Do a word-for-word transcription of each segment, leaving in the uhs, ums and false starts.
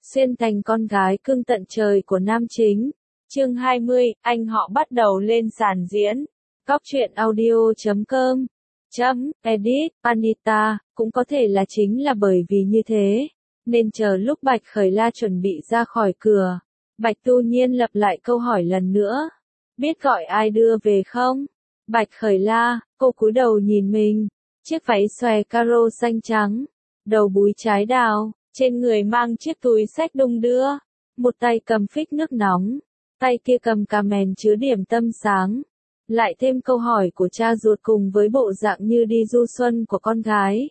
xuyên thành con gái cưng tận trời của nam chính. Chương hai mươi, anh họ bắt đầu lên sàn diễn. Góc truyện audio chấm com chấm edit Anita, cũng có thể là chính là bởi vì như thế, nên chờ lúc Bạch Khởi La chuẩn bị ra khỏi cửa, Bạch Tu Nhiên lặp lại câu hỏi lần nữa. Biết gọi ai đưa về không? Bạch Khởi La, cô cúi đầu nhìn mình, chiếc váy xòe caro xanh trắng, đầu búi trái đào, trên người mang chiếc túi xách đung đưa, một tay cầm phích nước nóng, tay kia cầm cà mèn chứa điểm tâm sáng. Lại thêm câu hỏi của cha ruột cùng với bộ dạng như đi du xuân của con gái.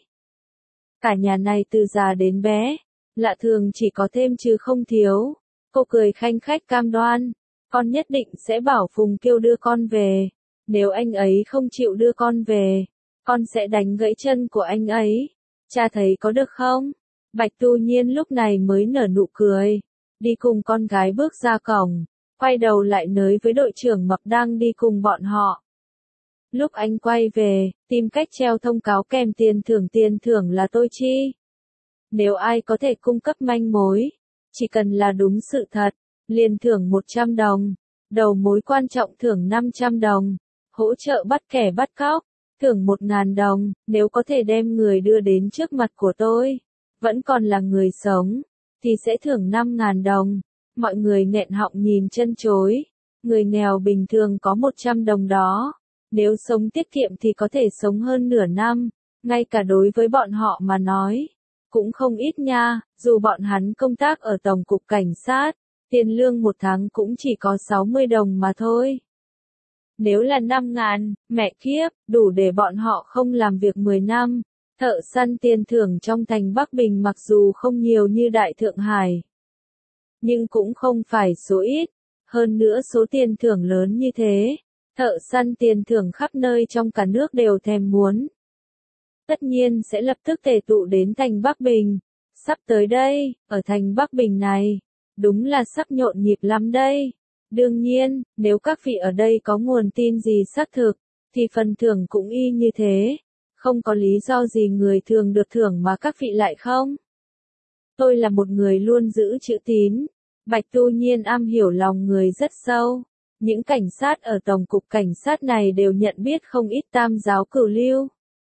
Cả nhà này từ già đến bé, lạ thường chỉ có thêm chứ không thiếu. Cô cười khanh khách cam đoan, con nhất định sẽ bảo Phùng Kiêu đưa con về. Nếu anh ấy không chịu đưa con về, con sẽ đánh gãy chân của anh ấy. Cha thấy có được không? Bạch Tu Nhiên lúc này mới nở nụ cười, đi cùng con gái bước ra cổng. Quay đầu lại nới với đội trưởng Mập đang đi cùng bọn họ. Lúc anh quay về, tìm cách treo thông cáo kèm tiền thưởng tiền thưởng là tôi chi. Nếu ai có thể cung cấp manh mối, chỉ cần là đúng sự thật, liền thưởng một trăm đồng, đầu mối quan trọng thưởng năm trăm đồng, hỗ trợ bắt kẻ bắt cóc, thưởng một nghìn đồng, nếu có thể đem người đưa đến trước mặt của tôi, vẫn còn là người sống, thì sẽ thưởng năm nghìn đồng. Mọi người nghẹn họng nhìn chân chối, người nghèo bình thường có một trăm đồng đó, nếu sống tiết kiệm thì có thể sống hơn nửa năm, ngay cả đối với bọn họ mà nói, cũng không ít nha, dù bọn hắn công tác ở Tổng cục Cảnh sát, tiền lương một tháng cũng chỉ có sáu mươi đồng mà thôi. Nếu là năm ngàn, mẹ kiếp, đủ để bọn họ không làm việc mười năm, thợ săn tiền thưởng trong thành Bắc Bình mặc dù không nhiều như Đại Thượng Hải, nhưng cũng không phải số ít, hơn nữa số tiền thưởng lớn như thế, thợ săn tiền thưởng khắp nơi trong cả nước đều thèm muốn. Tất nhiên sẽ lập tức tề tụ đến thành Bắc Bình. Sắp tới đây, ở thành Bắc Bình này, đúng là sắp nhộn nhịp lắm đây. Đương nhiên, nếu các vị ở đây có nguồn tin gì xác thực, thì phần thưởng cũng y như thế. Không có lý do gì người thường được thưởng mà các vị lại không. Tôi là một người luôn giữ chữ tín. Bạch Tu Nhiên am hiểu lòng người rất sâu. Những cảnh sát ở Tổng cục Cảnh sát này đều nhận biết không ít tam giáo cửu lưu.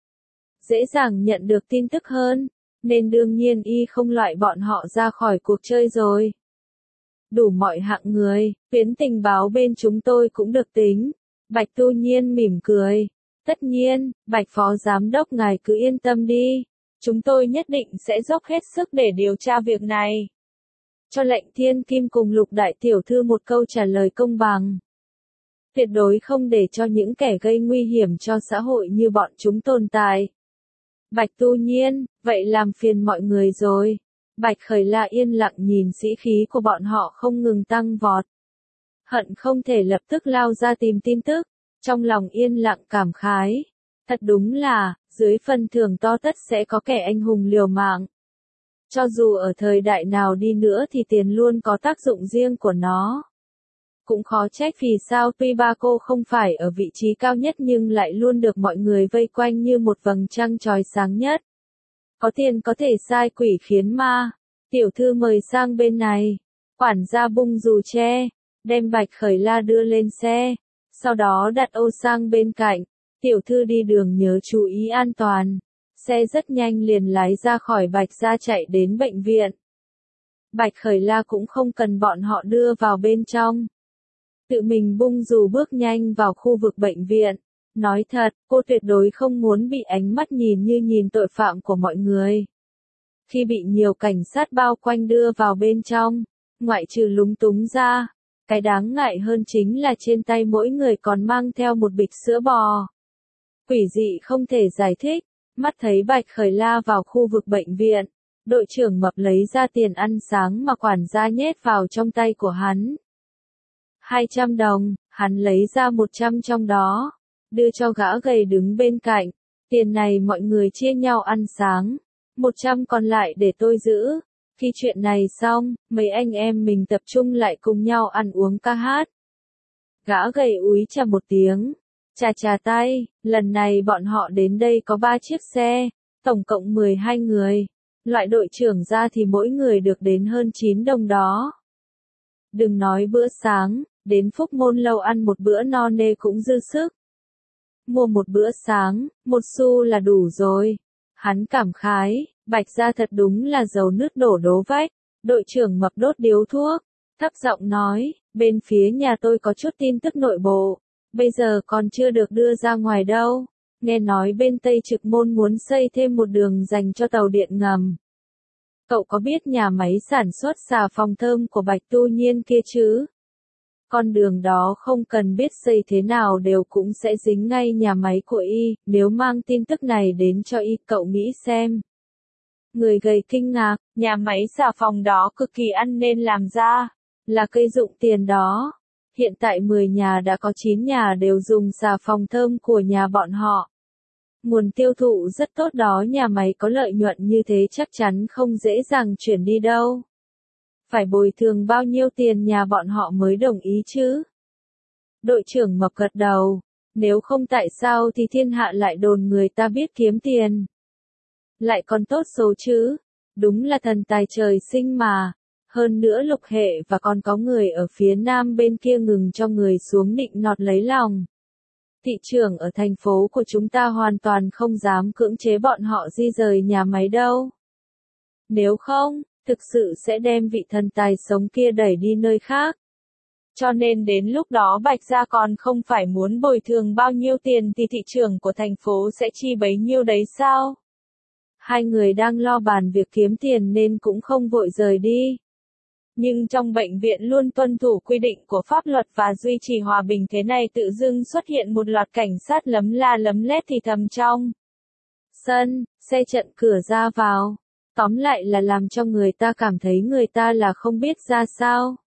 Dễ dàng nhận được tin tức hơn, nên đương nhiên y không loại bọn họ ra khỏi cuộc chơi rồi. Đủ mọi hạng người, tuyến tình báo bên chúng tôi cũng được tính. Bạch Tu Nhiên mỉm cười. Tất nhiên, Bạch Phó Giám đốc ngài cứ yên tâm đi. Chúng tôi nhất định sẽ dốc hết sức để điều tra việc này. Cho lệnh Thiên Kim cùng Lục Đại Tiểu Thư một câu trả lời công bằng. Tuyệt đối không để cho những kẻ gây nguy hiểm cho xã hội như bọn chúng tồn tại. Bạch Tu Nhiên, vậy làm phiền mọi người rồi. Bạch Khởi La yên lặng nhìn sĩ khí của bọn họ không ngừng tăng vọt. Hận không thể lập tức lao ra tìm tin tức, trong lòng yên lặng cảm khái. Thật đúng là, dưới phần thưởng to tất sẽ có kẻ anh hùng liều mạng. Cho dù ở thời đại nào đi nữa thì tiền luôn có tác dụng riêng của nó. Cũng khó trách vì sao tuy ba cô không phải ở vị trí cao nhất nhưng lại luôn được mọi người vây quanh như một vầng trăng chói sáng nhất. Có tiền có thể sai quỷ khiến ma. Tiểu thư mời sang bên này. Quản gia bung dù che, đem Bạch Khởi La đưa lên xe, sau đó đặt ô sang bên cạnh. Tiểu thư đi đường nhớ chú ý an toàn. Xe rất nhanh liền lái ra khỏi Bạch gia chạy đến bệnh viện. Bạch Khởi La cũng không cần bọn họ đưa vào bên trong. Tự mình bung dù bước nhanh vào khu vực bệnh viện. Nói thật, cô tuyệt đối không muốn bị ánh mắt nhìn như nhìn tội phạm của mọi người. Khi bị nhiều cảnh sát bao quanh đưa vào bên trong, ngoại trừ lúng túng ra, cái đáng ngại hơn chính là trên tay mỗi người còn mang theo một bịch sữa bò. Quỷ dị không thể giải thích, mắt thấy Bạch Khởi La vào khu vực bệnh viện, đội trưởng Mập lấy ra tiền ăn sáng mà quản gia nhét vào trong tay của hắn. hai trăm đồng, hắn lấy ra một trăm trong đó, đưa cho gã gầy đứng bên cạnh. Tiền này mọi người chia nhau ăn sáng, một trăm còn lại để tôi giữ. Khi chuyện này xong, mấy anh em mình tập trung lại cùng nhau ăn uống ca hát. Gã gầy úi chà một tiếng, chà chà tay, lần này bọn họ đến đây có ba chiếc xe, tổng cộng mười hai người. Loại đội trưởng ra thì mỗi người được đến hơn chín đồng đó. Đừng nói bữa sáng, đến Phúc Môn Lâu ăn một bữa no nê cũng dư sức. Mua một bữa sáng, một xu là đủ rồi. Hắn cảm khái, Bạch gia thật đúng là dầu nước đổ đố vách. Đội trưởng Mập đốt điếu thuốc, thấp giọng nói, bên phía nhà tôi có chút tin tức nội bộ, bây giờ còn chưa được đưa ra ngoài đâu. Nghe nói bên Tây Trực Môn muốn xây thêm một đường dành cho tàu điện ngầm. Cậu có biết nhà máy sản xuất xà phòng thơm của Bạch Tu Nhiên kia chứ? Con đường đó không cần biết xây thế nào đều cũng sẽ dính ngay nhà máy của y, nếu mang tin tức này đến cho y, cậu nghĩ xem. Người gầy kinh ngạc, nhà máy xà phòng đó cực kỳ ăn nên làm ra, là cây dụng tiền đó. Hiện tại mười nhà đã có chín nhà đều dùng xà phòng thơm của nhà bọn họ. Nguồn tiêu thụ rất tốt đó, nhà máy có lợi nhuận như thế chắc chắn không dễ dàng chuyển đi đâu. Phải bồi thường bao nhiêu tiền nhà bọn họ mới đồng ý chứ? Đội trưởng Mập gật đầu, nếu không tại sao thì thiên hạ lại đồn người ta biết kiếm tiền. Lại còn tốt số chứ, đúng là thần tài trời sinh mà. Hơn nữa Lục Hệ và còn có người ở phía nam bên kia ngừng cho người xuống nịnh nọt lấy lòng. Thị trưởng ở thành phố của chúng ta hoàn toàn không dám cưỡng chế bọn họ di rời nhà máy đâu. Nếu không, thực sự sẽ đem vị thần tài sống kia đẩy đi nơi khác. Cho nên đến lúc đó Bạch gia còn không phải muốn bồi thường bao nhiêu tiền thì thị trưởng của thành phố sẽ chi bấy nhiêu đấy sao? Hai người đang lo bàn việc kiếm tiền nên cũng không vội rời đi. Nhưng trong bệnh viện luôn tuân thủ quy định của pháp luật và duy trì hòa bình thế này tự dưng xuất hiện một loạt cảnh sát lấm la lấm lét thì thầm trong sân, xe chặn cửa ra vào. Tóm lại là làm cho người ta cảm thấy người ta là không biết ra sao.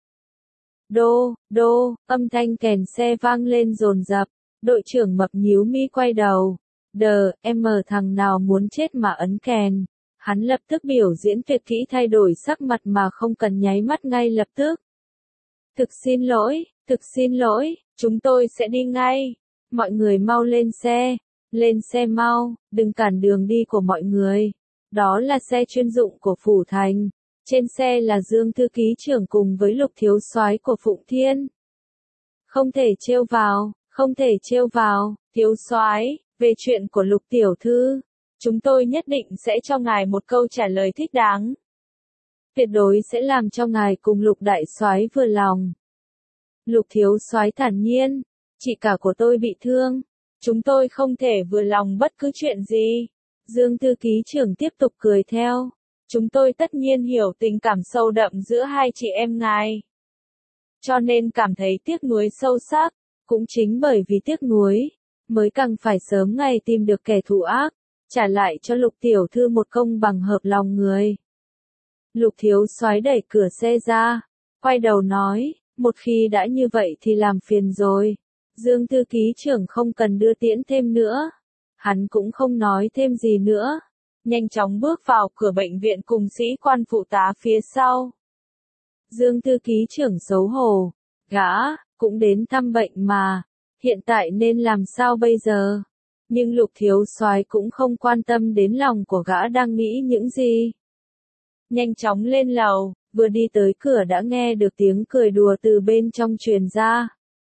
Đô, đô, âm thanh kèn xe vang lên dồn dập, đội trưởng Mập nhíu mi quay đầu. Đờ, em mờ thằng nào muốn chết mà ấn kèn. Hắn lập tức biểu diễn tuyệt kỹ thay đổi sắc mặt mà không cần nháy mắt ngay lập tức. Thực xin lỗi, thực xin lỗi, chúng tôi sẽ đi ngay. Mọi người mau lên xe, lên xe mau, đừng cản đường đi của mọi người. Đó là xe chuyên dụng của Phủ Thành. Trên xe là Dương thư ký trưởng cùng với Lục thiếu soái của Phụng Thiên. Không thể trêu vào, không thể trêu vào, thiếu soái, về chuyện của Lục tiểu thư, chúng tôi nhất định sẽ cho ngài một câu trả lời thích đáng. Tuyệt đối sẽ làm cho ngài cùng Lục đại soái vừa lòng. Lục thiếu soái thản nhiên, chị cả của tôi bị thương, chúng tôi không thể vừa lòng bất cứ chuyện gì. Dương thư ký trưởng tiếp tục cười theo. Chúng tôi tất nhiên hiểu tình cảm sâu đậm giữa hai chị em ngài. Cho nên cảm thấy tiếc nuối sâu sắc, cũng chính bởi vì tiếc nuối, mới càng phải sớm ngày tìm được kẻ thù ác, trả lại cho Lục tiểu thư một công bằng hợp lòng người. Lục thiếu soái đẩy cửa xe ra, quay đầu nói, một khi đã như vậy thì làm phiền rồi. Dương thư ký trưởng không cần đưa tiễn thêm nữa. Hắn cũng không nói thêm gì nữa. Nhanh chóng bước vào cửa bệnh viện cùng sĩ quan phụ tá phía sau. Dương thư ký trưởng xấu hổ, gã, cũng đến thăm bệnh mà, hiện tại nên làm sao bây giờ? Nhưng Lục thiếu soái cũng không quan tâm đến lòng của gã đang nghĩ những gì. Nhanh chóng lên lầu, vừa đi tới cửa đã nghe được tiếng cười đùa từ bên trong truyền ra.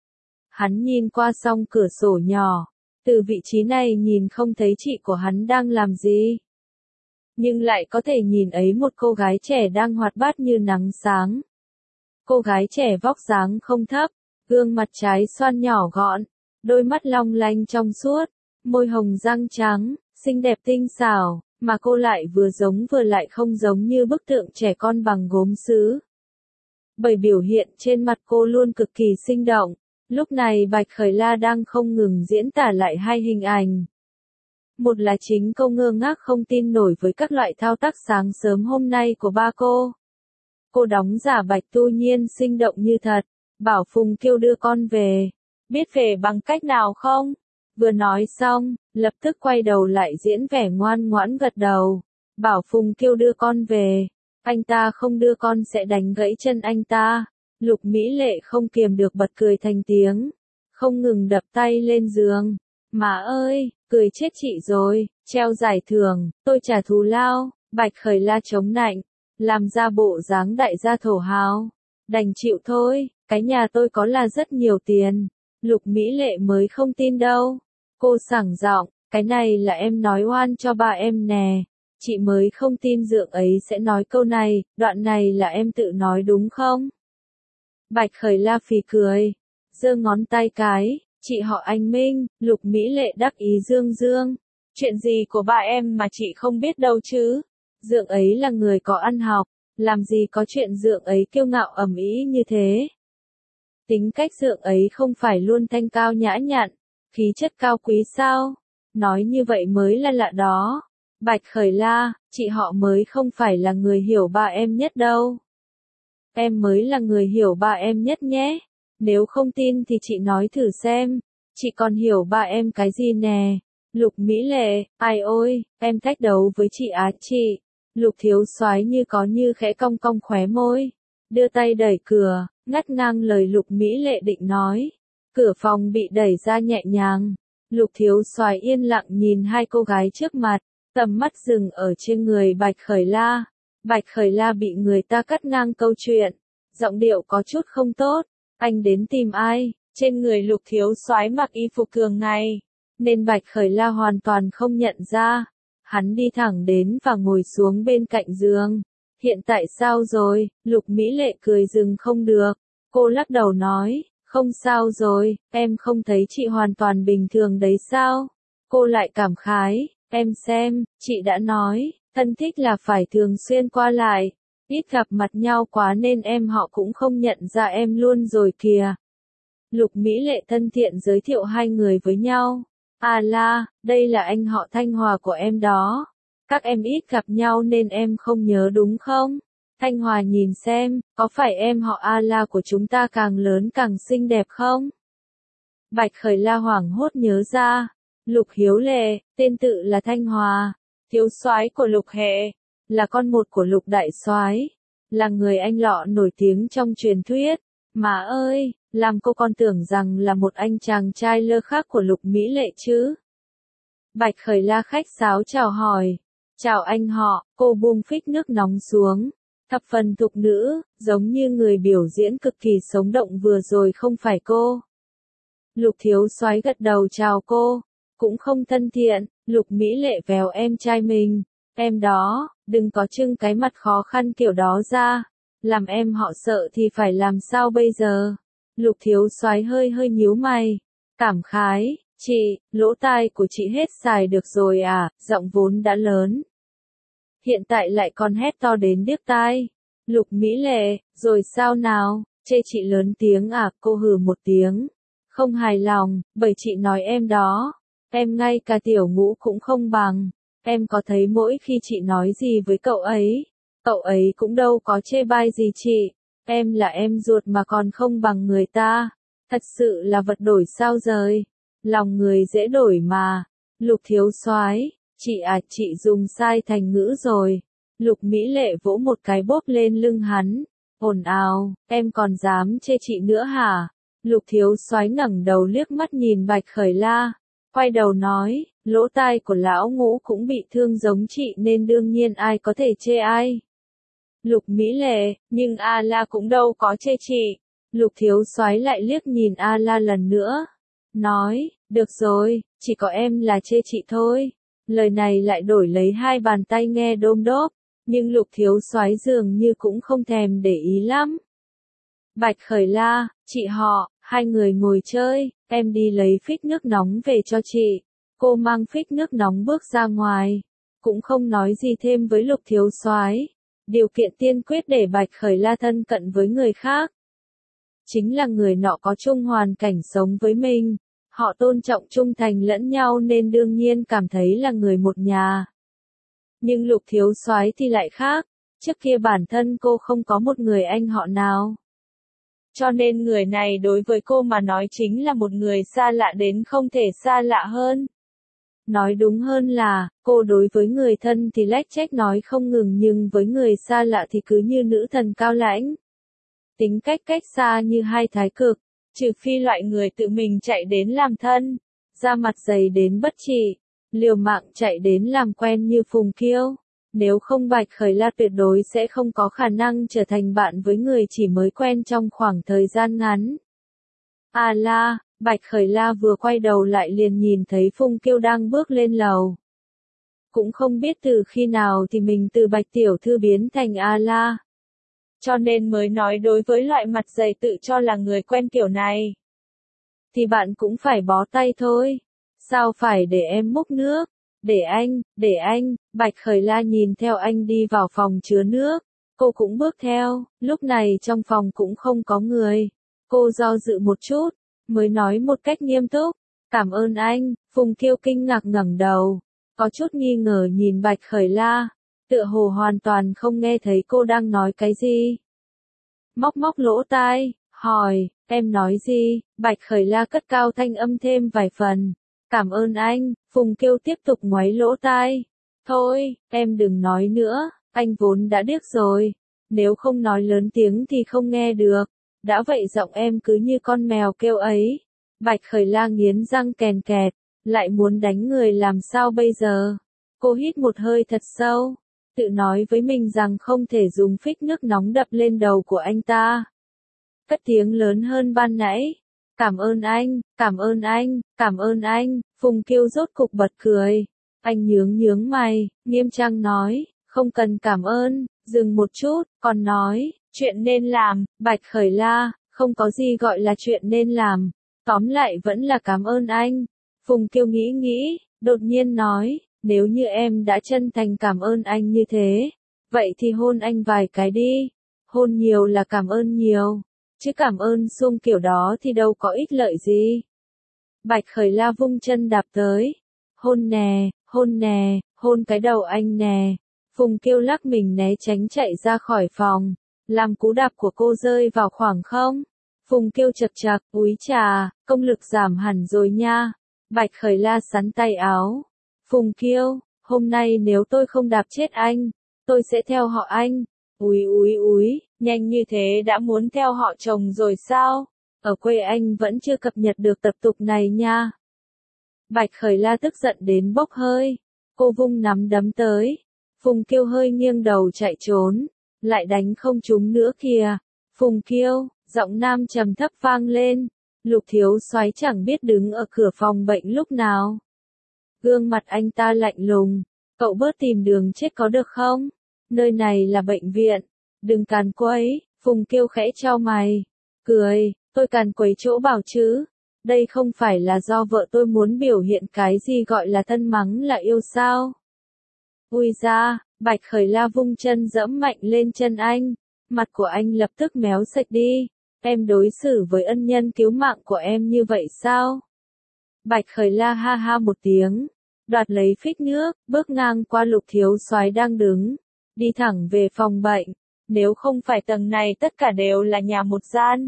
Hắn nhìn qua song cửa sổ nhỏ, từ vị trí này nhìn không thấy chị của hắn đang làm gì. Nhưng lại có thể nhìn ấy một cô gái trẻ đang hoạt bát như nắng sáng. Cô gái trẻ vóc dáng không thấp, gương mặt trái xoan nhỏ gọn, đôi mắt long lanh trong suốt, môi hồng răng trắng, xinh đẹp tinh xảo, mà cô lại vừa giống vừa lại không giống như bức tượng trẻ con bằng gốm sứ. Bởi biểu hiện trên mặt cô luôn cực kỳ sinh động, lúc này Bạch Khởi La đang không ngừng diễn tả lại hai hình ảnh. Một là chính câu ngơ ngác không tin nổi với các loại thao tác sáng sớm hôm nay của ba cô. Cô đóng giả Bạch Tu Nhiên sinh động như thật, bảo Phùng Kiêu đưa con về. Biết về bằng cách nào không? Vừa nói xong, lập tức quay đầu lại diễn vẻ ngoan ngoãn gật đầu. Bảo Phùng Kiêu đưa con về. Anh ta không đưa con sẽ đánh gãy chân anh ta. Lục Mỹ Lệ không kiềm được bật cười thành tiếng. Không ngừng đập tay lên giường. Má ơi, cười chết chị rồi, treo giải thưởng, tôi trả thù lao, Bạch Khởi La chống nạnh, làm ra bộ dáng đại gia thổ hào. Đành chịu thôi, cái nhà tôi có là rất nhiều tiền. Lục Mỹ Lệ mới không tin đâu. Cô sảng giọng, cái này là em nói oan cho ba em nè. Chị mới không tin Dượng ấy sẽ nói câu này, đoạn này là em tự nói đúng không? Bạch Khởi La phì cười, giơ ngón tay cái, chị họ Anh Minh. Lục Mỹ Lệ đắc ý dương dương. Chuyện gì của ba em mà chị không biết đâu chứ? Dượng ấy là người có ăn học, làm gì có chuyện Dượng ấy kiêu ngạo ầm ĩ như thế. Tính cách Dượng ấy không phải luôn thanh cao nhã nhặn, khí chất cao quý sao? Nói như vậy mới là lạ đó. Bạch Khởi La, chị họ mới không phải là người hiểu ba em nhất đâu. Em mới là người hiểu ba em nhất nhé. Nếu không tin thì chị nói thử xem. Chị còn hiểu ba em cái gì nè? Lục Mỹ Lệ, ai ôi, em thách đấu với chị á chị. Lục Thiếu Soái như có như khẽ cong cong khóe môi, đưa tay đẩy cửa, ngắt ngang lời Lục Mỹ Lệ định nói. Cửa phòng bị đẩy ra nhẹ nhàng. Lục Thiếu Soái yên lặng nhìn hai cô gái trước mặt, tầm mắt dừng ở trên người Bạch Khởi La. Bạch Khởi La bị người ta cắt ngang câu chuyện, giọng điệu có chút không tốt. Anh đến tìm ai? Trên người Lục Thiếu Soái mặc y phục thường ngày, nên Bạch Khởi La hoàn toàn không nhận ra. Hắn đi thẳng đến và ngồi xuống bên cạnh giường. Hiện tại sao rồi? Lục Mỹ Lệ cười dừng không được. Cô lắc đầu nói, không sao rồi, em không thấy chị hoàn toàn bình thường đấy sao? Cô lại cảm khái, em xem, chị đã nói, thân thích là phải thường xuyên qua lại. Ít gặp mặt nhau quá nên em họ cũng không nhận ra em luôn rồi kìa. Lục Mỹ Lệ thân thiện giới thiệu hai người với nhau. À la, đây là anh họ Thanh Hòa của em đó. Các em ít gặp nhau nên em không nhớ đúng không? Thanh Hòa nhìn xem, có phải em họ A La của chúng ta càng lớn càng xinh đẹp không? Bạch Khởi La hoảng hốt nhớ ra. Lục Hiếu Lệ, tên tự là Thanh Hòa. Thiếu soái của Lục hệ, là con một của Lục đại soái, là người anh lọ nổi tiếng trong truyền thuyết. Mà ơi, làm cô còn tưởng rằng là một anh chàng trai lơ khác của Lục Mỹ Lệ chứ. Bạch Khởi La khách sáo chào hỏi. Chào anh họ, cô buông phích nước nóng xuống. Thập phần thục nữ, giống như người biểu diễn cực kỳ sống động vừa rồi không phải cô. Lục Thiếu Soái gật đầu chào cô. Cũng không thân thiện. Lục Mỹ Lệ véo em trai mình. Em đó, đừng có trưng cái mặt khó khăn kiểu đó ra. Làm em họ sợ thì phải làm sao bây giờ? Lục Thiếu Soái hơi hơi nhíu mày. Cảm khái, chị, lỗ tai của chị hết xài được rồi à, giọng vốn đã lớn. Hiện tại lại còn hét to đến điếc tai. Lục Mỹ Lệ, rồi sao nào, chê chị lớn tiếng à, cô hừ một tiếng. Không hài lòng, bởi chị nói em đó. Em ngay cả tiểu ngũ cũng không bằng. Em có thấy mỗi khi chị nói gì với cậu ấy, cậu ấy cũng đâu có chê bai gì chị. Em là em ruột mà còn không bằng người ta. Thật sự là vật đổi sao rời. Lòng người dễ đổi mà. Lục Thiếu Soái, chị à, chị dùng sai thành ngữ rồi. Lục Mỹ Lệ vỗ một cái bóp lên lưng hắn. Ồn ào, em còn dám chê chị nữa hả? Lục Thiếu Soái ngẩng đầu liếc mắt nhìn Bạch Khởi La, quay đầu nói, lỗ tai của lão ngũ cũng bị thương giống chị nên đương nhiên ai có thể chê ai. Lục Mỹ Lệ, nhưng A La cũng đâu có chê chị. Lục Thiếu Soái lại liếc nhìn A La lần nữa. Nói, được rồi, chỉ có em là chê chị thôi. Lời này lại đổi lấy hai bàn tay nghe đôm đốp, nhưng Lục Thiếu Soái dường như cũng không thèm để ý lắm. Bạch Khởi La, chị họ, hai người ngồi chơi, em đi lấy phích nước nóng về cho chị. Cô mang phích nước nóng bước ra ngoài, cũng không nói gì thêm với Lục Thiếu Soái. Điều kiện tiên quyết để Bạch Khởi La thân cận với người khác chính là người nọ có chung hoàn cảnh sống với mình, họ tôn trọng trung thành lẫn nhau nên đương nhiên cảm thấy là người một nhà. Nhưng Lục Thiếu Soái thì lại khác, trước kia bản thân cô không có một người anh họ nào. Cho nên người này đối với cô mà nói chính là một người xa lạ đến không thể xa lạ hơn. Nói đúng hơn là, cô đối với người thân thì lách chách nói không ngừng nhưng với người xa lạ thì cứ như nữ thần cao lãnh. Tính cách cách xa như hai thái cực, trừ phi loại người tự mình chạy đến làm thân, da mặt dày đến bất trị, liều mạng chạy đến làm quen như Phùng Kiêu. Nếu không Bạch Khởi La tuyệt đối sẽ không có khả năng trở thành bạn với người chỉ mới quen trong khoảng thời gian ngắn. À la, Bạch Khởi La vừa quay đầu lại liền nhìn thấy Phùng Kiêu đang bước lên lầu. Cũng không biết từ khi nào thì mình từ Bạch Tiểu Thư biến thành A La. Cho nên mới nói đối với loại mặt dày tự cho là người quen kiểu này. Thì bạn cũng phải bó tay thôi. Sao phải để em múc nước? Để anh, để anh, Bạch Khởi La nhìn theo anh đi vào phòng chứa nước. Cô cũng bước theo, lúc này trong phòng cũng không có người. Cô do dự một chút, mới nói một cách nghiêm túc. Cảm ơn anh, Phùng Kiêu kinh ngạc ngẩng đầu. Có chút nghi ngờ nhìn Bạch Khởi La. Tựa hồ hoàn toàn không nghe thấy cô đang nói cái gì. Móc móc lỗ tai, hỏi, em nói gì? Bạch Khởi La cất cao thanh âm thêm vài phần. Cảm ơn anh, Phùng Kiêu tiếp tục ngoáy lỗ tai. Thôi, em đừng nói nữa, anh vốn đã điếc rồi. Nếu không nói lớn tiếng thì không nghe được. Đã vậy giọng em cứ như con mèo kêu ấy. Bạch Khởi La nghiến răng kèn kẹt, lại muốn đánh người làm sao bây giờ? Cô hít một hơi thật sâu, tự nói với mình rằng không thể dùng phích nước nóng đập lên đầu của anh ta. Cất tiếng lớn hơn ban nãy. Cảm ơn anh, cảm ơn anh, cảm ơn anh, Phùng Kiêu rốt cục bật cười. Anh nhướng nhướng mày, nghiêm trang nói, không cần cảm ơn, dừng một chút, còn nói, chuyện nên làm, Bạch Khởi La, không có gì gọi là chuyện nên làm. Tóm lại vẫn là cảm ơn anh. Phùng Kiêu nghĩ nghĩ, đột nhiên nói, nếu như em đã chân thành cảm ơn anh như thế, vậy thì hôn anh vài cái đi. Hôn nhiều là cảm ơn nhiều, chứ cảm ơn suông kiểu đó thì đâu có ích lợi gì. Bạch Khởi La vung chân đạp tới. Hôn nè, hôn nè, hôn cái đầu anh nè. Phùng Kiêu lắc mình né tránh chạy ra khỏi phòng, làm cú đạp của cô rơi vào khoảng không. Phùng Kiêu chật chật, úi trà, công lực giảm hẳn rồi nha. Bạch Khởi La sắn tay áo. Phùng Kiêu, hôm nay nếu tôi không đạp chết anh, tôi sẽ theo họ anh. Úi úi úi, nhanh như thế đã muốn theo họ chồng rồi sao? Ở quê anh vẫn chưa cập nhật được tập tục này nha. Bạch Khởi La tức giận đến bốc hơi. Cô vung nắm đấm tới. Phùng Kiêu hơi nghiêng đầu chạy trốn. Lại đánh không trúng nữa kìa. Phùng Kiêu, giọng nam trầm thấp vang lên. Lục Thiếu Soái chẳng biết đứng ở cửa phòng bệnh lúc nào. Gương mặt anh ta lạnh lùng. Cậu bớt tìm đường chết có được không? Nơi này là bệnh viện. Đừng càn quấy. Phùng Kiêu khẽ chau mày. Cười, tôi càn quấy chỗ bảo chứ. Đây không phải là do vợ tôi muốn biểu hiện cái gì gọi là thân mắng là yêu sao? Ui da, Bạch Khởi La vung chân dẫm mạnh lên chân anh. Mặt của anh lập tức méo sạch đi. Em đối xử với ân nhân cứu mạng của em như vậy sao? Bạch Khởi La ha ha một tiếng, đoạt lấy phích nước, bước ngang qua Lục Thiếu Soái đang đứng, đi thẳng về phòng bệnh. Nếu không phải tầng này tất cả đều là nhà một gian,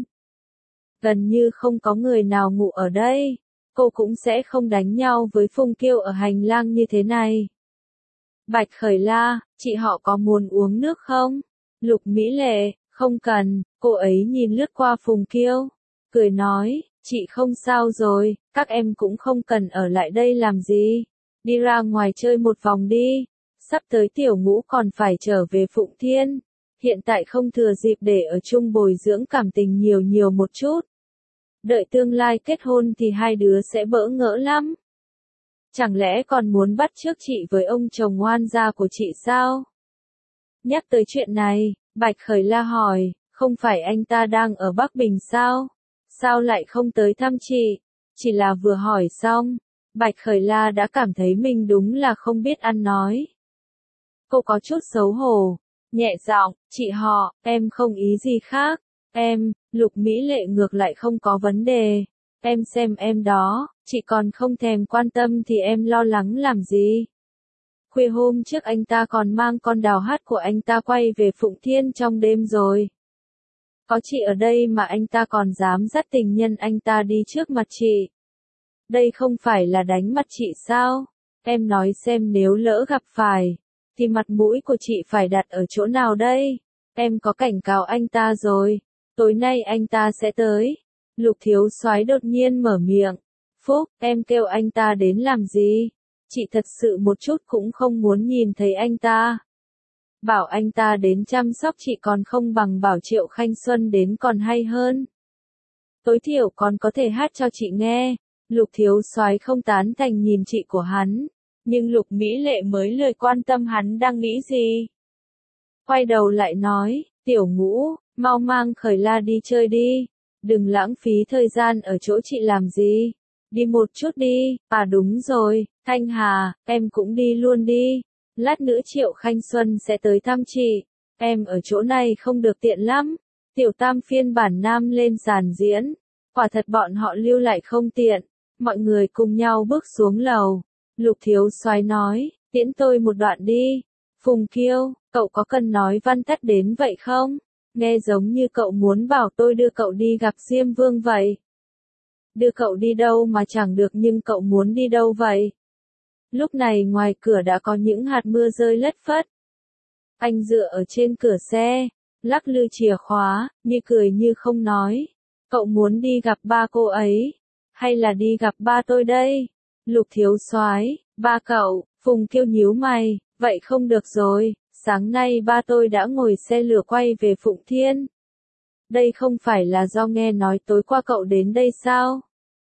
gần như không có người nào ngủ ở đây, cô cũng sẽ không đánh nhau với Phùng Kiêu ở hành lang như thế này. Bạch Khởi La, chị họ có muốn uống nước không? Lục Mỹ Lệ, không cần. Cô ấy nhìn lướt qua Phùng Kiêu, cười nói, chị không sao rồi, các em cũng không cần ở lại đây làm gì. Đi ra ngoài chơi một vòng đi. Sắp tới tiểu ngũ còn phải trở về Phụng Thiên. Hiện tại không thừa dịp để ở chung bồi dưỡng cảm tình nhiều nhiều một chút. Đợi tương lai kết hôn thì hai đứa sẽ bỡ ngỡ lắm. Chẳng lẽ còn muốn bắt chước chị với ông chồng ngoan gia của chị sao? Nhắc tới chuyện này, Bạch Khởi La hỏi, không phải anh ta đang ở Bắc Bình sao? Sao lại không tới thăm chị? Chỉ là vừa hỏi xong, Bạch Khởi La đã cảm thấy mình đúng là không biết ăn nói. Cô có chút xấu hổ, nhẹ giọng, chị họ, em không ý gì khác. Em, Lục Mỹ Lệ ngược lại không có vấn đề. Em xem em đó, chị còn không thèm quan tâm thì em lo lắng làm gì? Khuya hôm trước anh ta còn mang con đào hát của anh ta quay về Phụng Thiên trong đêm rồi. Có chị ở đây mà anh ta còn dám dắt tình nhân anh ta đi trước mặt chị. Đây không phải là đánh mặt chị sao? Em nói xem nếu lỡ gặp phải, thì mặt mũi của chị phải đặt ở chỗ nào đây? Em có cảnh cáo anh ta rồi. Tối nay anh ta sẽ tới. Lục Thiếu Soái đột nhiên mở miệng. Phúc, em kêu anh ta đến làm gì? Chị thật sự một chút cũng không muốn nhìn thấy anh ta. Bảo anh ta đến chăm sóc chị còn không bằng bảo Triệu Khanh Xuân đến còn hay hơn. Tối thiểu còn có thể hát cho chị nghe. Lục thiếu soái không tán thành nhìn chị của hắn. Nhưng Lục Mỹ Lệ mới lười quan tâm hắn đang nghĩ gì. Quay đầu lại nói, tiểu Ngũ, mau mang Khởi La đi chơi đi. Đừng lãng phí thời gian ở chỗ chị làm gì. Đi một chút đi, à đúng rồi, Thanh Hà, em cũng đi luôn đi. Lát nữa Triệu Khanh Xuân sẽ tới thăm chị. Em ở chỗ này không được tiện lắm. Tiểu Tam phiên bản nam lên sàn diễn. Quả thật bọn họ lưu lại không tiện. Mọi người cùng nhau bước xuống lầu. Lục thiếu soái nói, tiễn tôi một đoạn đi. Phùng Kiêu, cậu có cần nói văn tắt đến vậy không? Nghe giống như cậu muốn bảo tôi đưa cậu đi gặp Diêm Vương vậy. Đưa cậu đi đâu mà chẳng được nhưng cậu muốn đi đâu vậy? Lúc này ngoài cửa đã có những hạt mưa rơi lất phất. Anh dựa ở trên cửa xe, lắc lư chìa khóa, như cười như không nói. Cậu muốn đi gặp ba cô ấy, hay là đi gặp ba tôi đây? Lục thiếu soái, ba cậu, Phùng Kiêu nhíu mày, vậy không được rồi, sáng nay ba tôi đã ngồi xe lửa quay về Phụng Thiên. Đây không phải là do nghe nói tối qua cậu đến đây sao?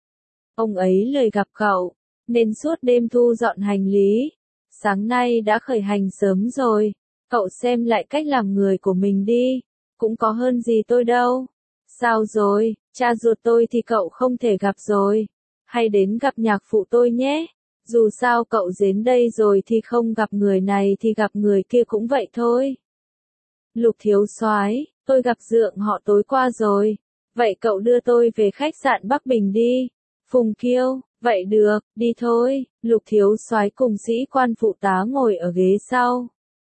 Ông ấy lười gặp cậu, nên suốt đêm thu dọn hành lý. Sáng nay đã khởi hành sớm rồi, cậu xem lại cách làm người của mình đi, cũng có hơn gì tôi đâu. Sao rồi, cha ruột tôi thì cậu không thể gặp rồi, hay đến gặp nhạc phụ tôi nhé. Dù sao cậu đến đây rồi thì không gặp người này thì gặp người kia cũng vậy thôi. Lục thiếu soái, tôi gặp dượng họ tối qua rồi, vậy cậu đưa tôi về khách sạn Bắc Bình đi. Phùng Kiêu, vậy được, đi thôi. Lục thiếu soái cùng sĩ quan phụ tá ngồi ở ghế sau.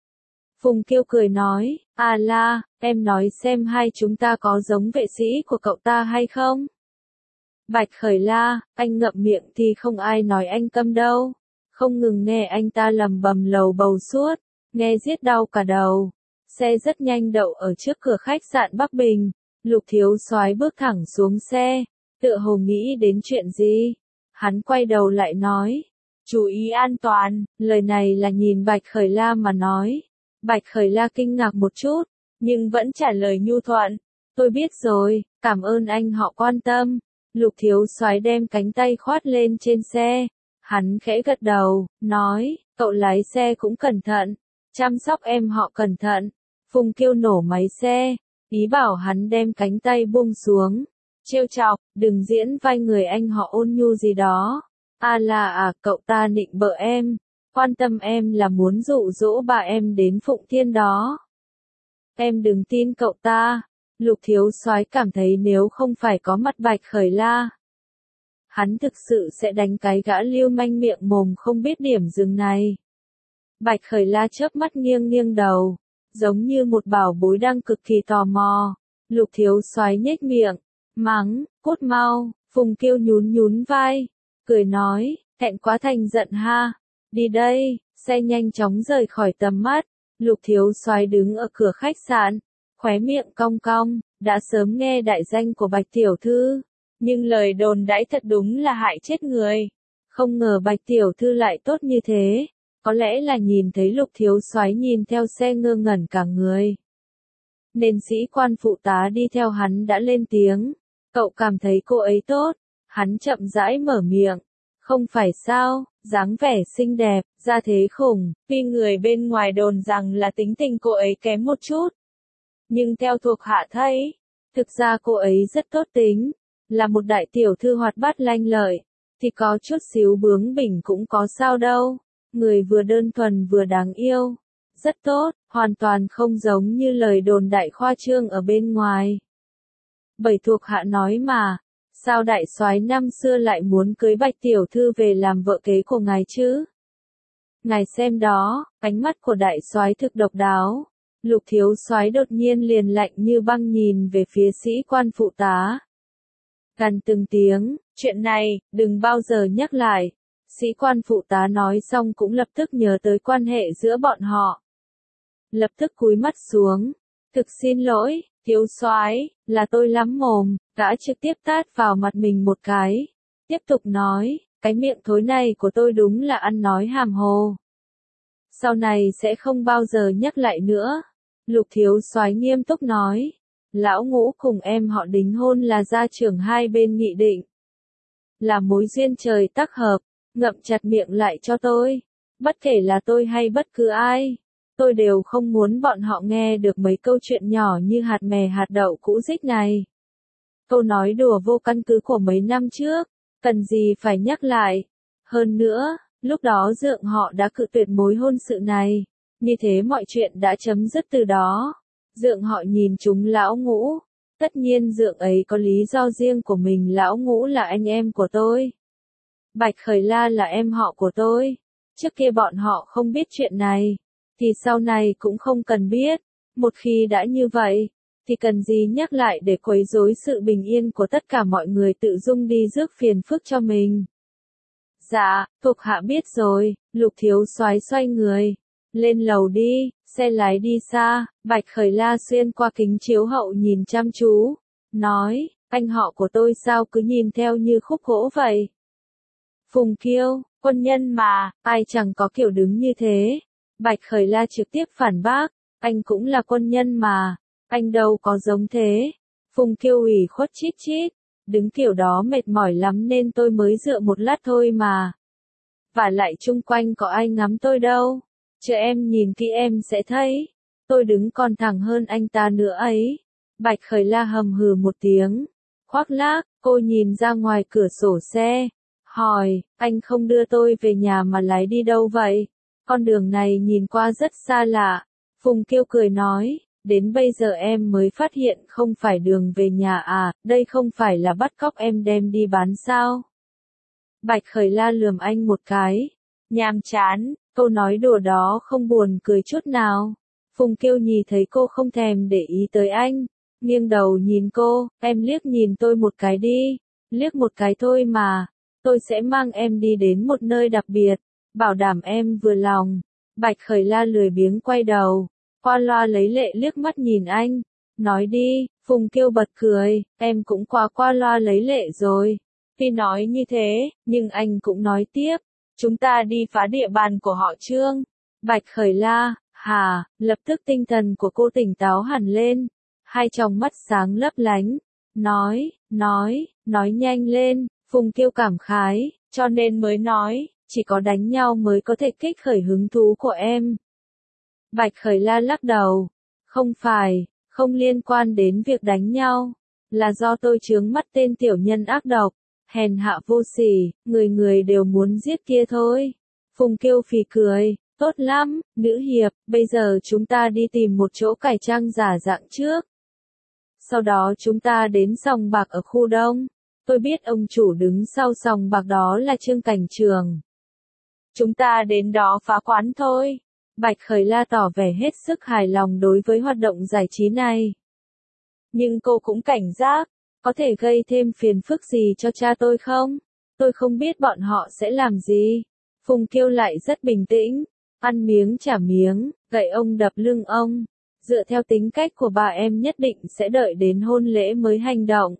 Phùng Kiêu cười nói, à la, em nói xem hai chúng ta có giống vệ sĩ của cậu ta hay không? Bạch Khởi La, anh ngậm miệng thì không ai nói anh câm đâu. Không ngừng nghe anh ta lầm bầm lầu bầu suốt, nghe giết đau cả đầu. Xe rất nhanh đậu ở trước cửa khách sạn Bắc Bình. Lục thiếu soái bước thẳng xuống xe, tựa hồ nghĩ đến chuyện gì. Hắn quay đầu lại nói, chú ý an toàn, lời này là nhìn Bạch Khởi La mà nói. Bạch Khởi La kinh ngạc một chút, nhưng vẫn trả lời nhu thuận, tôi biết rồi, cảm ơn anh họ quan tâm. Lục thiếu soái đem cánh tay khoát lên trên xe, hắn khẽ gật đầu, nói, cậu lái xe cũng cẩn thận, chăm sóc em họ cẩn thận. Phùng Kiêu nổ máy xe, ý bảo hắn đem cánh tay buông xuống, trêu chọc, đừng diễn vai người anh họ ôn nhu gì đó. À là à, cậu ta nịnh bợ em, quan tâm em là muốn dụ dỗ bà em đến Phụng Thiên đó. Em đừng tin cậu ta. Lục thiếu soái cảm thấy nếu không phải có mặt Bạch Khởi La, hắn thực sự sẽ đánh cái gã lưu manh miệng mồm không biết điểm dừng này. Bạch Khởi La chớp mắt nghiêng nghiêng đầu, giống như một bảo bối đang cực kỳ tò mò. Lục thiếu soái nhếch miệng, mắng, cút mau. Phùng Kiêu nhún nhún vai, cười nói, thẹn quá thành giận ha. Đi đây. Xe nhanh chóng rời khỏi tầm mắt. Lục thiếu soái đứng ở cửa khách sạn, khóe miệng cong cong, đã sớm nghe đại danh của Bạch tiểu thư, nhưng lời đồn đãi thật đúng là hại chết người. Không ngờ Bạch tiểu thư lại tốt như thế, có lẽ là nhìn thấy Lục thiếu soái nhìn theo xe ngơ ngẩn cả người. Nên sĩ quan phụ tá đi theo hắn đã lên tiếng, cậu cảm thấy cô ấy tốt. Hắn chậm rãi mở miệng, không phải sao, dáng vẻ xinh đẹp, ra thế khủng, tuy người bên ngoài đồn rằng là tính tình cô ấy kém một chút. Nhưng theo thuộc hạ thấy, thực ra cô ấy rất tốt tính, là một đại tiểu thư hoạt bát lanh lợi, thì có chút xíu bướng bỉnh cũng có sao đâu, người vừa đơn thuần vừa đáng yêu, rất tốt, hoàn toàn không giống như lời đồn đại khoa trương ở bên ngoài. Bảy thuộc hạ nói mà, sao đại soái năm xưa lại muốn cưới Bạch tiểu thư về làm vợ kế của ngài chứ? Ngài xem đó, ánh mắt của đại soái thực độc đáo. Lục thiếu soái đột nhiên liền lạnh như băng nhìn về phía sĩ quan phụ tá. Gằn từng tiếng, chuyện này, đừng bao giờ nhắc lại. Sĩ quan phụ tá nói xong cũng lập tức nhớ tới quan hệ giữa bọn họ. Lập tức cúi mắt xuống. Thực xin lỗi, thiếu soái, là tôi lắm mồm, gã trực tiếp tát vào mặt mình một cái. Tiếp tục nói, cái miệng thối này của tôi đúng là ăn nói hàm hồ. Sau này sẽ không bao giờ nhắc lại nữa. Lục thiếu soái nghiêm túc nói. Lão Ngũ cùng em họ đính hôn là gia trưởng hai bên nghị định. Là mối duyên trời tác hợp, ngậm chặt miệng lại cho tôi. Bất kể là tôi hay bất cứ ai, tôi đều không muốn bọn họ nghe được mấy câu chuyện nhỏ như hạt mè hạt đậu cũ rích này. Câu nói đùa vô căn cứ của mấy năm trước, cần gì phải nhắc lại. Hơn nữa, lúc đó Dượng họ đã cự tuyệt mối hôn sự này, như thế mọi chuyện đã chấm dứt từ đó. Dượng họ nhìn chúng Lão Ngũ, tất nhiên Dượng ấy có lý do riêng của mình. Lão Ngũ là anh em của tôi. Bạch Khởi La là em họ của tôi. Trước kia bọn họ không biết chuyện này, thì sau này cũng không cần biết. Một khi đã như vậy, thì cần gì nhắc lại để quấy rối sự bình yên của tất cả mọi người, tự dung đi rước phiền phức cho mình. Dạ, thuộc hạ biết rồi. Lục thiếu soái xoay người, lên lầu đi, xe lái đi xa. Bạch Khởi La xuyên qua kính chiếu hậu nhìn chăm chú, nói, anh họ của tôi sao cứ nhìn theo như khúc gỗ vậy? Phùng Kiêu, quân nhân mà, ai chẳng có kiểu đứng như thế. Bạch Khởi La trực tiếp phản bác, anh cũng là quân nhân mà, anh đâu có giống thế. Phùng Kiêu ủy khuất chít chít, đứng kiểu đó mệt mỏi lắm nên tôi mới dựa một lát thôi mà. Và lại chung quanh có ai ngắm tôi đâu, chờ em nhìn kỹ em sẽ thấy, tôi đứng còn thẳng hơn anh ta nữa ấy. Bạch Khởi La hầm hừ một tiếng, khoác lác. Cô nhìn ra ngoài cửa sổ xe, hỏi, anh không đưa tôi về nhà mà lái đi đâu vậy? Con đường này nhìn qua rất xa lạ. Phùng Kiêu cười nói, đến bây giờ em mới phát hiện không phải đường về nhà à, đây không phải là bắt cóc em đem đi bán sao? Bạch Khởi La lườm anh một cái, nhàm chán, câu nói đùa đó không buồn cười chút nào. Phùng Kiêu nhìn thấy cô không thèm để ý tới anh, nghiêng đầu nhìn cô, em liếc nhìn tôi một cái đi, liếc một cái thôi mà, tôi sẽ mang em đi đến một nơi đặc biệt, bảo đảm em vừa lòng. Bạch Khởi La lười biếng quay đầu, qua loa lấy lệ liếc mắt nhìn anh, nói đi. Phùng Kiêu bật cười, em cũng quá qua loa lấy lệ rồi. Tuy nói như thế, nhưng anh cũng nói tiếp, chúng ta đi phá địa bàn của họ Trương. Bạch Khởi La, hà, lập tức tinh thần của cô tỉnh táo hẳn lên, hai tròng mắt sáng lấp lánh, nói, nói, nói nhanh lên. Phùng Kiêu cảm khái, cho nên mới nói, chỉ có đánh nhau mới có thể kích khởi hứng thú của em. Bạch Khởi La lắc đầu, không phải, không liên quan đến việc đánh nhau, là do tôi chướng mắt tên tiểu nhân ác độc, hèn hạ vô sỉ, người người đều muốn giết kia thôi. Phùng Kiêu phì cười, tốt lắm, nữ hiệp, bây giờ chúng ta đi tìm một chỗ cải trang giả dạng trước. Sau đó chúng ta đến sòng bạc ở khu Đông. Tôi biết ông chủ đứng sau sòng bạc đó là Trương Cảnh Trường. Chúng ta đến đó phá quán thôi. Bạch Khởi La tỏ vẻ hết sức hài lòng đối với hoạt động giải trí này. Nhưng cô cũng cảnh giác, có thể gây thêm phiền phức gì cho cha tôi không? Tôi không biết bọn họ sẽ làm gì. Phùng Kiêu lại rất bình tĩnh, ăn miếng trả miếng, gậy ông đập lưng ông. Dựa theo tính cách của bà em nhất định sẽ đợi đến hôn lễ mới hành động.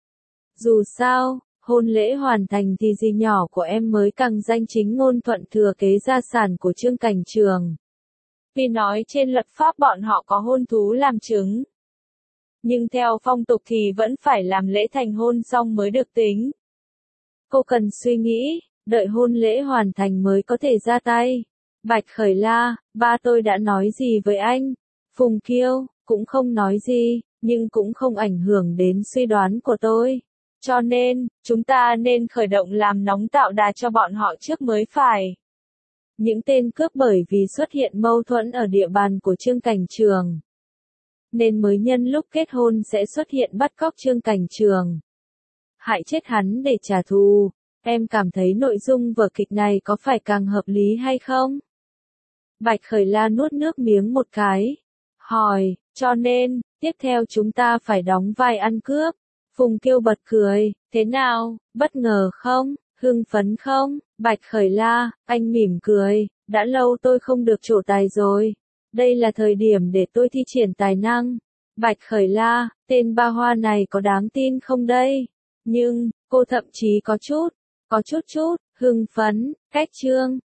Dù sao, hôn lễ hoàn thành thì dì nhỏ của em mới càng danh chính ngôn thuận thừa kế gia sản của Trương Cảnh Trường. Vì nói trên luật pháp bọn họ có hôn thú làm chứng, nhưng theo phong tục thì vẫn phải làm lễ thành hôn xong mới được tính. Cô cần suy nghĩ, đợi hôn lễ hoàn thành mới có thể ra tay. Bạch Khởi La, ba tôi đã nói gì với anh? Phùng Kiêu, cũng không nói gì, nhưng cũng không ảnh hưởng đến suy đoán của tôi. Cho nên, chúng ta nên khởi động làm nóng tạo đà cho bọn họ trước mới phải. Những tên cướp bởi vì xuất hiện mâu thuẫn ở địa bàn của Trương Cảnh Trường, nên mới nhân lúc kết hôn sẽ xuất hiện bắt cóc Trương Cảnh Trường, hại chết hắn để trả thù. Em cảm thấy nội dung vở kịch này có phải càng hợp lý hay không? Bạch Khởi La nuốt nước miếng một cái, hỏi, cho nên, tiếp theo chúng ta phải đóng vai ăn cướp. Phùng Kiêu bật cười, thế nào, bất ngờ không, hưng phấn không? Bạch Khởi La, anh mỉm cười, đã lâu tôi không được trổ tài rồi. Đây là thời điểm để tôi thi triển tài năng. Bạch Khởi La, tên ba hoa này có đáng tin không đây? Nhưng, cô thậm chí có chút, có chút chút, hưng phấn, cách Trương